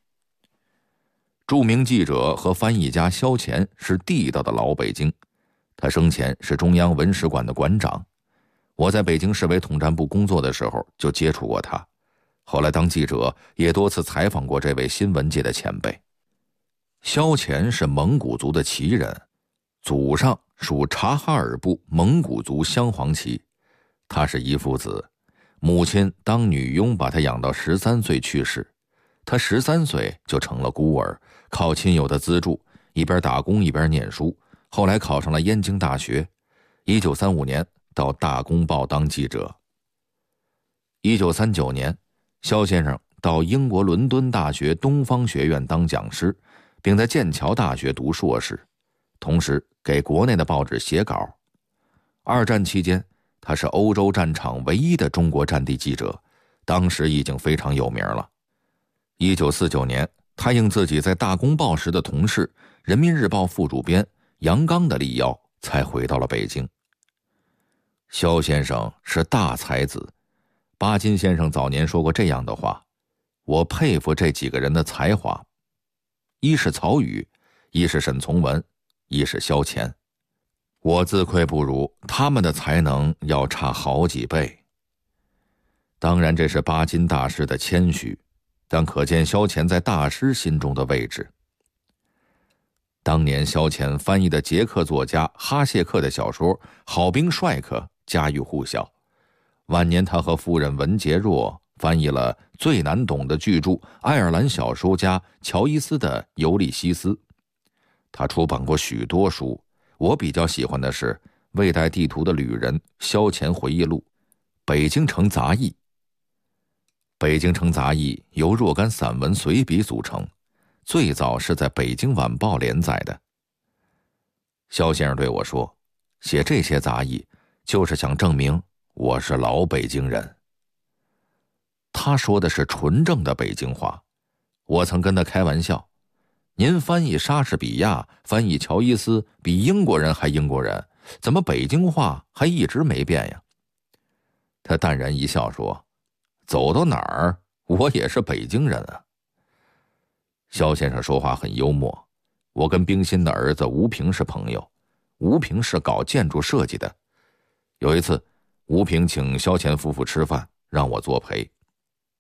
著名记者和翻译家萧乾是地道的老北京，他生前是中央文史馆的馆长。我在北京市委统战部工作的时候就接触过他，后来当记者也多次采访过这位新闻界的前辈。萧乾是蒙古族的旗人，祖上属察哈尔部蒙古族镶黄旗。他是一父子，母亲当女佣把他养到13岁去世，他13岁就成了孤儿，靠亲友的资助，一边打工一边念书，后来考上了燕京大学。1935年到大公报当记者。1939年，萧先生到英国伦敦大学东方学院当讲师，并在剑桥大学读硕士，同时给国内的报纸写稿。2战期间，他是欧洲战场唯一的中国战地记者，当时已经非常有名了。1949年，他应自己在大公报时的同事、人民日报副主编杨刚的力邀，才回到了北京。萧先生是大才子，巴金先生早年说过这样的话：我佩服这几个人的才华，一是曹禺，一是沈从文，一是萧乾。我自愧不如，他们的才能要差好几倍。当然这是巴金大师的谦虚，但可见萧乾在大师心中的位置。当年萧乾翻译的捷克作家哈谢克的小说《好兵帅克》家喻户晓，晚年他和夫人文洁若翻译了最难懂的巨著爱尔兰小说家乔伊斯的《尤利西斯》。他出版过许多书，我比较喜欢的是《未带地图的旅人》萧乾回忆录、《北京城杂役》。《北京城杂役》由若干散文随笔组成，最早是在《北京晚报》连载的。萧先生对我说，写这些杂役就是想证明我是老北京人。他说的是纯正的北京话。我曾跟他开玩笑，您翻译莎士比亚、翻译乔伊斯比英国人还英国人，怎么北京话还一直没变呀？他淡然一笑说，走到哪儿我也是北京人啊。萧先生说话很幽默。我跟冰心的儿子吴平是朋友，吴平是搞建筑设计的。有一次，吴平请萧乾夫妇吃饭，让我作陪。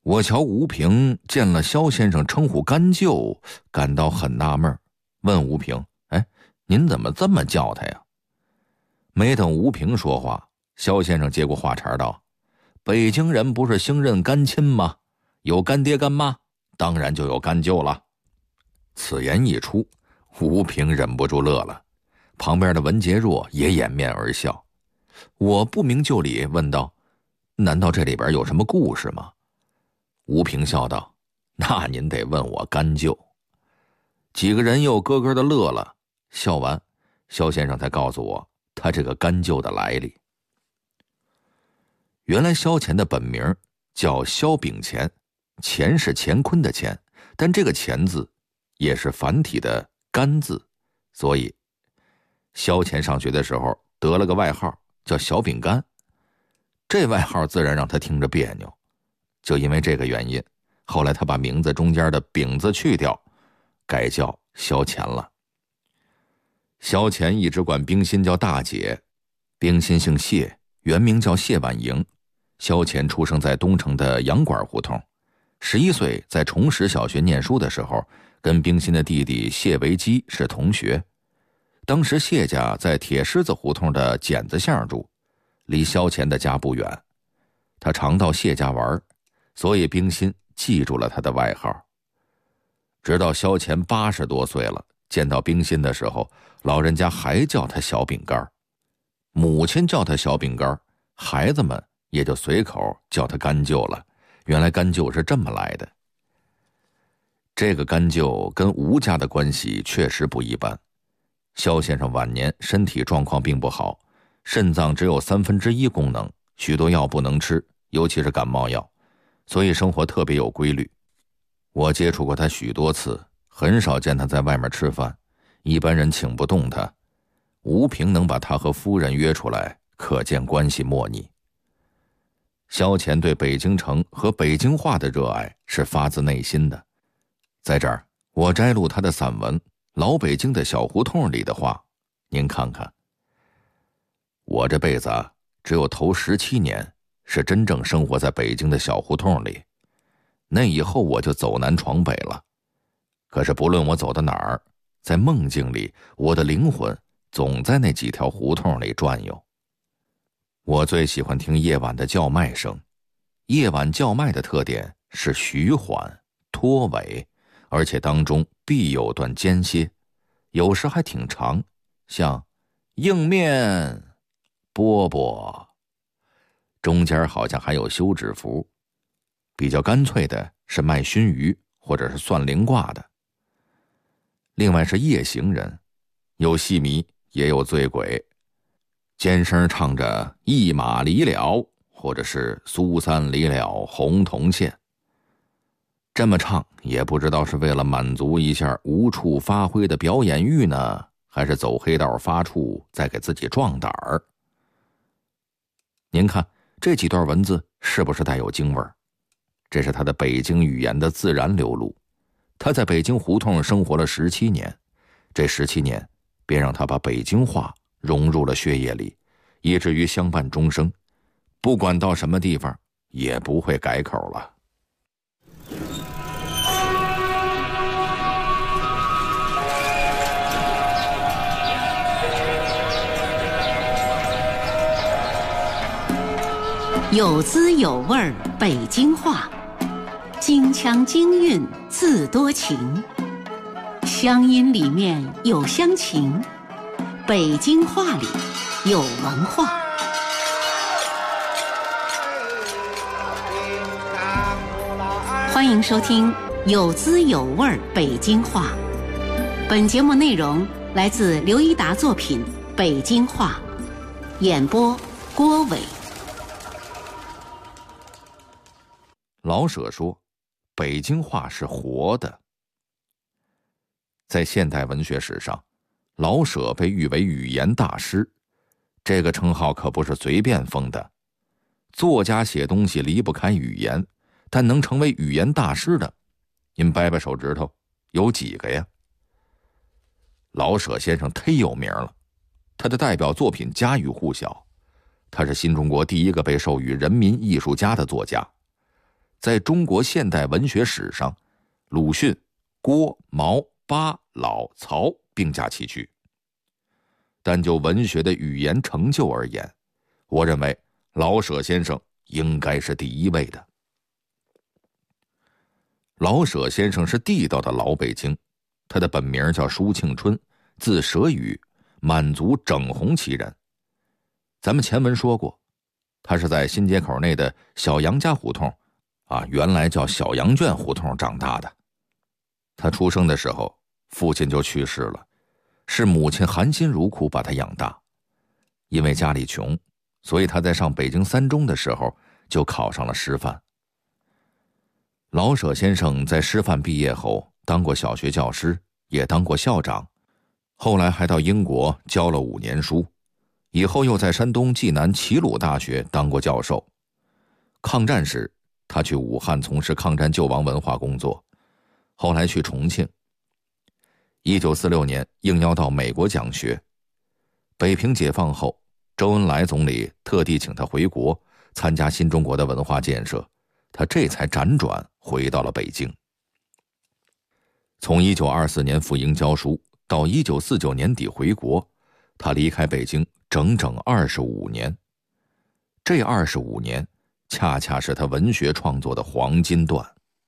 我瞧吴平见了萧先生称呼干舅，感到很纳闷，问吴平：“哎，您怎么这么叫他呀？”没等吴平说话，萧先生接过话茬道：“北京人不是兴认干亲吗？有干爹干妈，当然就有干舅了。”此言一出，吴平忍不住乐了，旁边的文杰若也掩面而笑。我不明就里问道：“难道这里边有什么故事吗？”吴平笑道：“那您得问我干舅。”几个人又咯咯的乐了。笑完，萧先生才告诉我他这个干舅的来历。原来萧乾的本名叫萧秉乾，乾是乾坤的乾，但这个乾字也是繁体的干字，所以萧乾上学的时候得了个外号叫小饼干，这外号自然让他听着别扭。就因为这个原因，后来他把名字中间的饼字去掉，改叫萧乾了。萧乾一直管冰心叫大姐，冰心姓谢，原名叫谢婉莹。萧乾出生在东城的洋馆胡同，11岁在崇实小学念书的时候，跟冰心的弟弟谢维基是同学。当时谢家在铁狮子胡同的剪子巷住，离萧乾的家不远。他常到谢家玩，所以冰心记住了他的外号。直到萧乾80多岁了，见到冰心的时候，老人家还叫他小饼干，母亲叫他小饼干，孩子们也就随口叫他干舅了。原来干舅是这么来的。这个干舅跟吴家的关系确实不一般。萧先生晚年身体状况并不好，肾脏只有1/3功能，许多药不能吃，尤其是感冒药，所以生活特别有规律。我接触过他许多次，很少见他在外面吃饭，一般人请不动他。吴平能把他和夫人约出来，可见关系莫逆。萧乾对北京城和北京话的热爱是发自内心的。在这儿，我摘录他的散文《老北京的小胡同》里的话，您看看。我这辈子只有头17年是真正生活在北京的小胡同里，那以后我就走南闯北了。可是不论我走到哪儿，在梦境里，我的灵魂总在那几条胡同里转悠。我最喜欢听夜晚的叫卖声，夜晚叫卖的特点是徐缓、拖尾，而且当中必有段间歇，有时还挺长，像硬面、饽饽，中间好像还有休止符。比较干脆的是卖熏鱼或者是算灵卦的。另外是夜行人，有戏迷也有醉鬼，尖声唱着一马离了，或者是苏三离了红铜线。这么唱也不知道是为了满足一下无处发挥的表演欲呢，还是走黑道发怵再给自己壮胆儿。您看这几段文字是不是带有京味儿？这是他的北京语言的自然流露。他在北京胡同生活了17年，这17年便让他把北京话融入了血液里，以至于相伴终生，不管到什么地方也不会改口了。 有滋有味儿北京话，京腔京韵自多情，乡音里面有乡情，北京话里有文化。欢迎收听有滋有味儿北京话。本节目内容来自刘一达作品《北京话》，演播郭伟。 老舍说，北京话是活的。在现代文学史上，老舍被誉为语言大师，这个称号可不是随便封的。作家写东西离不开语言，但能成为语言大师的，您掰掰手指头，有几个呀？老舍先生忒有名了，他的代表作品家喻户晓，他是新中国第一个被授予人民艺术家的作家。 在中国现代文学史上，鲁迅、郭、毛、巴、老、曹并驾齐驱。但就文学的语言成就而言，我认为老舍先生应该是第一位的。老舍先生是地道的老北京，他的本名叫舒庆春，字舍宇，满族整红旗人。咱们前文说过，他是在新街口内的小杨家胡同原来叫小杨圈胡同长大的。他出生的时候，父亲就去世了，是母亲含辛茹苦把他养大。因为家里穷，所以他在上北京三中的时候就考上了师范。老舍先生在师范毕业后当过小学教师，也当过校长，后来还到英国教了5年书，以后又在山东济南齐鲁大学当过教授。抗战时，他去武汉从事抗战救亡文化工作，后来去重庆。1946年应邀到美国讲学。北平解放后，周恩来总理特地请他回国参加新中国的文化建设，他这才辗转回到了北京。从1924年赴英教书到1949年底回国，他离开北京整整25年。这25年恰恰是他文学创作的黄金段。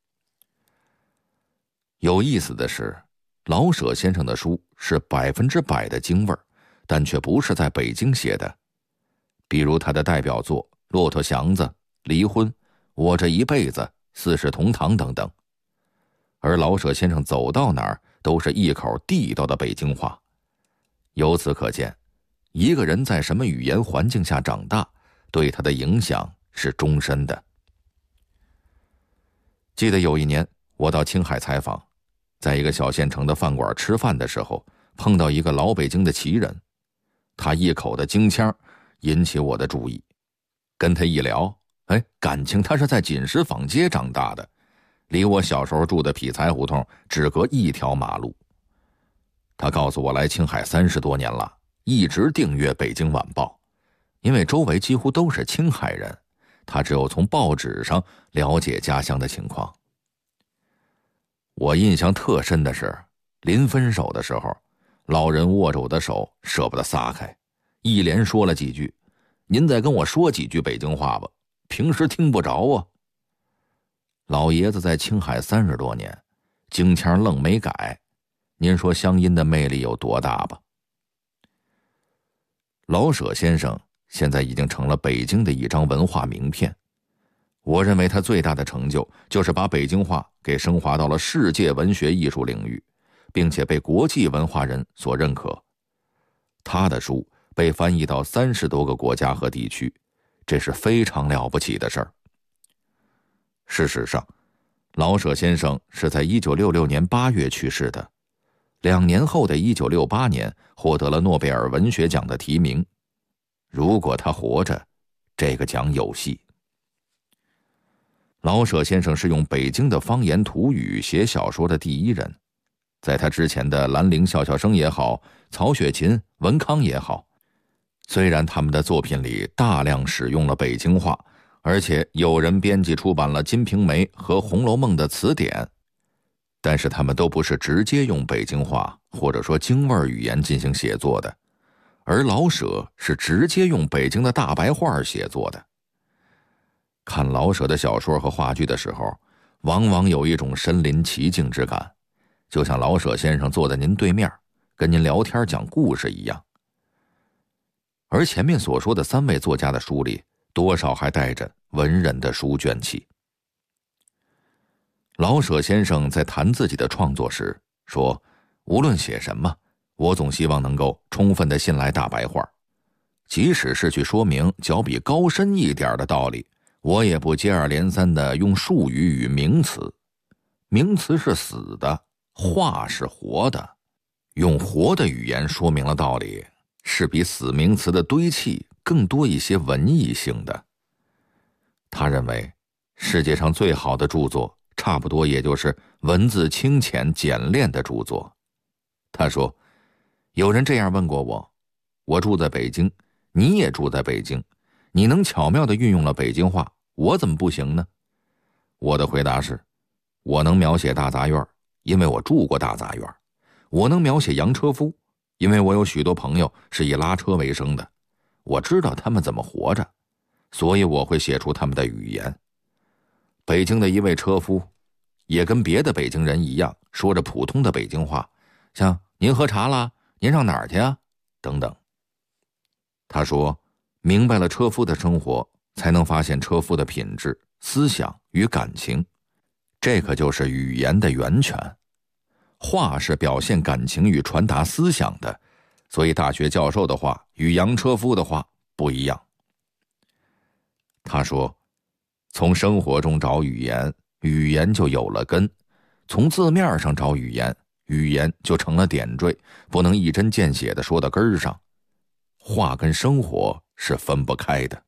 有意思的是，老舍先生的书是100%的京味儿，但却不是在北京写的。比如他的代表作《骆驼祥子》《离婚》《我这一辈子》《四世同堂》等等。而老舍先生走到哪儿都是一口地道的北京话。由此可见，一个人在什么语言环境下长大，对他的影响是终身的。记得有一年我到青海采访，在一个小县城的饭馆吃饭的时候，碰到一个老北京的旗人，他一口的京腔引起我的注意。跟他一聊，感情他是在锦石坊街长大的，离我小时候住的匹才胡同只隔1条马路。他告诉我来青海30多年了，一直订阅《北京晚报》，因为周围几乎都是青海人，他只有从报纸上了解家乡的情况。我印象特深的是，临分手的时候，老人握着我的手舍不得撒开，一连说了几句：“您再跟我说几句北京话吧，平时听不着啊。”老爷子在青海30多年，京腔愣没改，您说乡音的魅力有多大吧？老舍先生现在已经成了北京的一张文化名片。我认为他最大的成就就是把北京话给升华到了世界文学艺术领域，并且被国际文化人所认可。他的书被翻译到30多个国家和地区，这是非常了不起的事儿。事实上，老舍先生是在1966年8月去世的，2年后的1968年获得了诺贝尔文学奖的提名。如果他活着，这个奖有戏。老舍先生是用北京的方言土语写小说的第一人，在他之前的兰陵笑笑生也好，曹雪芹、文康也好，虽然他们的作品里大量使用了北京话，而且有人编辑出版了《金瓶梅》和《红楼梦》的词典，但是他们都不是直接用北京话或者说京味语言进行写作的，而老舍是直接用北京的大白话写作的。看老舍的小说和话剧的时候，往往有一种身临其境之感，就像老舍先生坐在您对面，跟您聊天讲故事一样。而前面所说的3位作家的书里，多少还带着文人的书卷气。老舍先生在谈自己的创作时说，无论写什么，我总希望能够充分地信赖大白话，即使是去说明较比高深一点的道理，我也不接二连三地用术语与名词。名词是死的，话是活的，用活的语言说明了道理，是比死名词的堆砌更多一些文艺性的。他认为，世界上最好的著作，差不多也就是文字清浅简练的著作。他说，有人这样问过我，我住在北京，你也住在北京，你能巧妙地运用了北京话，我怎么不行呢？ 我的回答是，我能描写大杂院，因为我住过大杂院；我能描写洋车夫，因为我有许多朋友是以拉车为生的，我知道他们怎么活着，所以我会写出他们的语言。北京的一位车夫也跟别的北京人一样，说着普通的北京话，像您喝茶啦，您上哪儿去啊等等。他说，明白了车夫的生活，才能发现车夫的品质、思想与感情，这可就是语言的源泉。话是表现感情与传达思想的，所以大学教授的话与洋车夫的话不一样。他说，从生活中找语言，语言就有了根；从字面上找语言，语言就成了点缀，不能一针见血地说到根儿上。话跟生活是分不开的。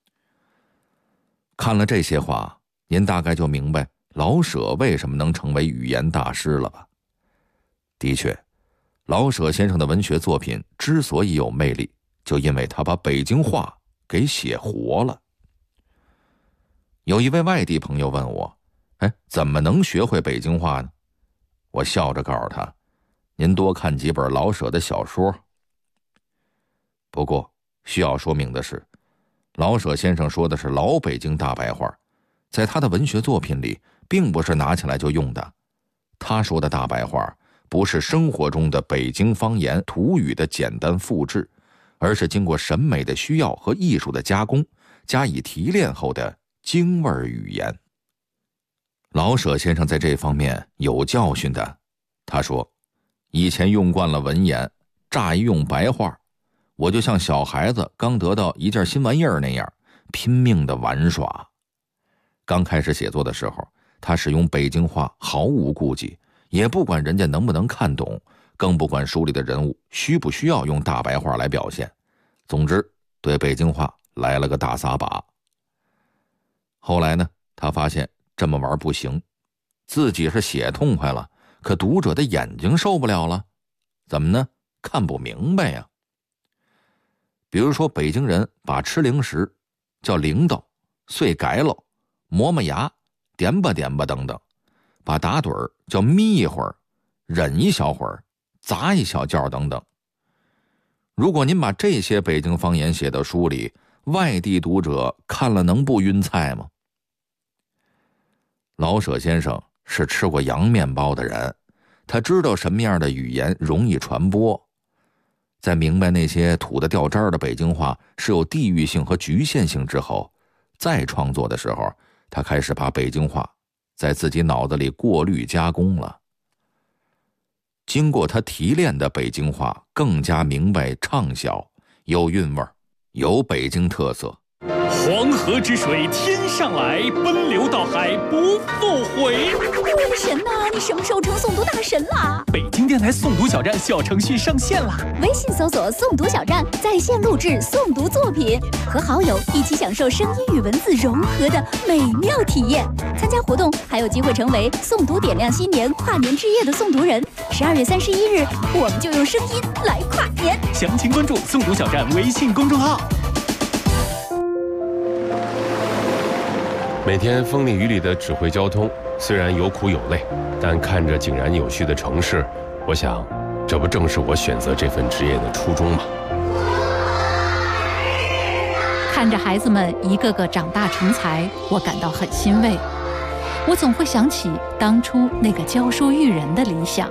看了这些话，您大概就明白老舍为什么能成为语言大师了吧？的确，老舍先生的文学作品之所以有魅力，就因为他把北京话给写活了。有一位外地朋友问我，怎么能学会北京话呢？我笑着告诉他，您多看几本老舍的小说。不过需要说明的是，老舍先生说的是老北京大白话，在他的文学作品里并不是拿起来就用的。他说的大白话不是生活中的北京方言土语的简单复制，而是经过审美的需要和艺术的加工，加以提炼后的京味语言。老舍先生在这方面有教训的。他说，以前用惯了文言，乍一用白话，我就像小孩子刚得到一件新玩意儿那样，拼命的玩耍。刚开始写作的时候，他使用北京话毫无顾忌，也不管人家能不能看懂，更不管书里的人物需不需要用大白话来表现。总之，对北京话来了个大撒把。后来呢，他发现这么玩不行，自己是写痛快了，可读者的眼睛受不了了。怎么呢？看不明白呀。比如说，北京人把吃零食叫铃铛、碎改喽、磨磨牙、点吧点吧等等，把打盹儿叫眯一会儿、忍一小会儿、砸一小觉等等。如果您把这些北京方言写到书里，外地读者看了能不晕菜吗？老舍先生是吃过洋面包的人，他知道什么样的语言容易传播。在明白那些土的掉渣的北京话是有地域性和局限性之后，再创作的时候，他开始把北京话在自己脑子里过滤加工了。经过他提炼的北京话更加明白畅晓，有韵味，有北京特色。 黄河之水天上来，奔流到海不复回。 神呐，你什么时候成诵读大神啦？ 北京电台诵读小站小程序上线啦！ 微信搜索诵读小站，在线录制诵读作品，和好友一起享受声音与文字融合的美妙体验。参加活动还有机会成为诵读点亮新年跨年之夜的诵读人。12月31日，我们就用声音来跨年。 详情关注诵读小站微信公众号。 每天风里雨里的指挥交通，虽然有苦有累，但看着井然有序的城市，我想，这不正是我选择这份职业的初衷吗？ 看着孩子们一个个长大成才，我感到很欣慰。我总会想起当初那个教书育人的理想。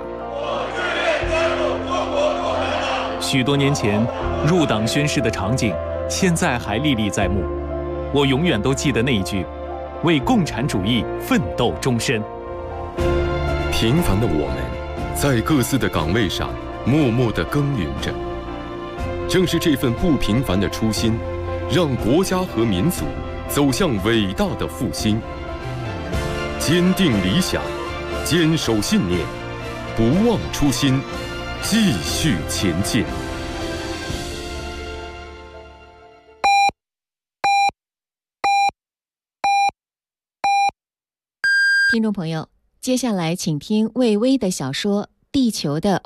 许多年前入党宣誓的场景，现在还历历在目。我永远都记得那一句：为共产主义奋斗终身。 平凡的我们，在各自的岗位上默默地耕耘着。正是这份不平凡的初心，让国家和民族走向伟大的复兴。坚定理想，坚守信念，不忘初心，继续前进。 听众朋友，接下来请听魏巍的小说《地球的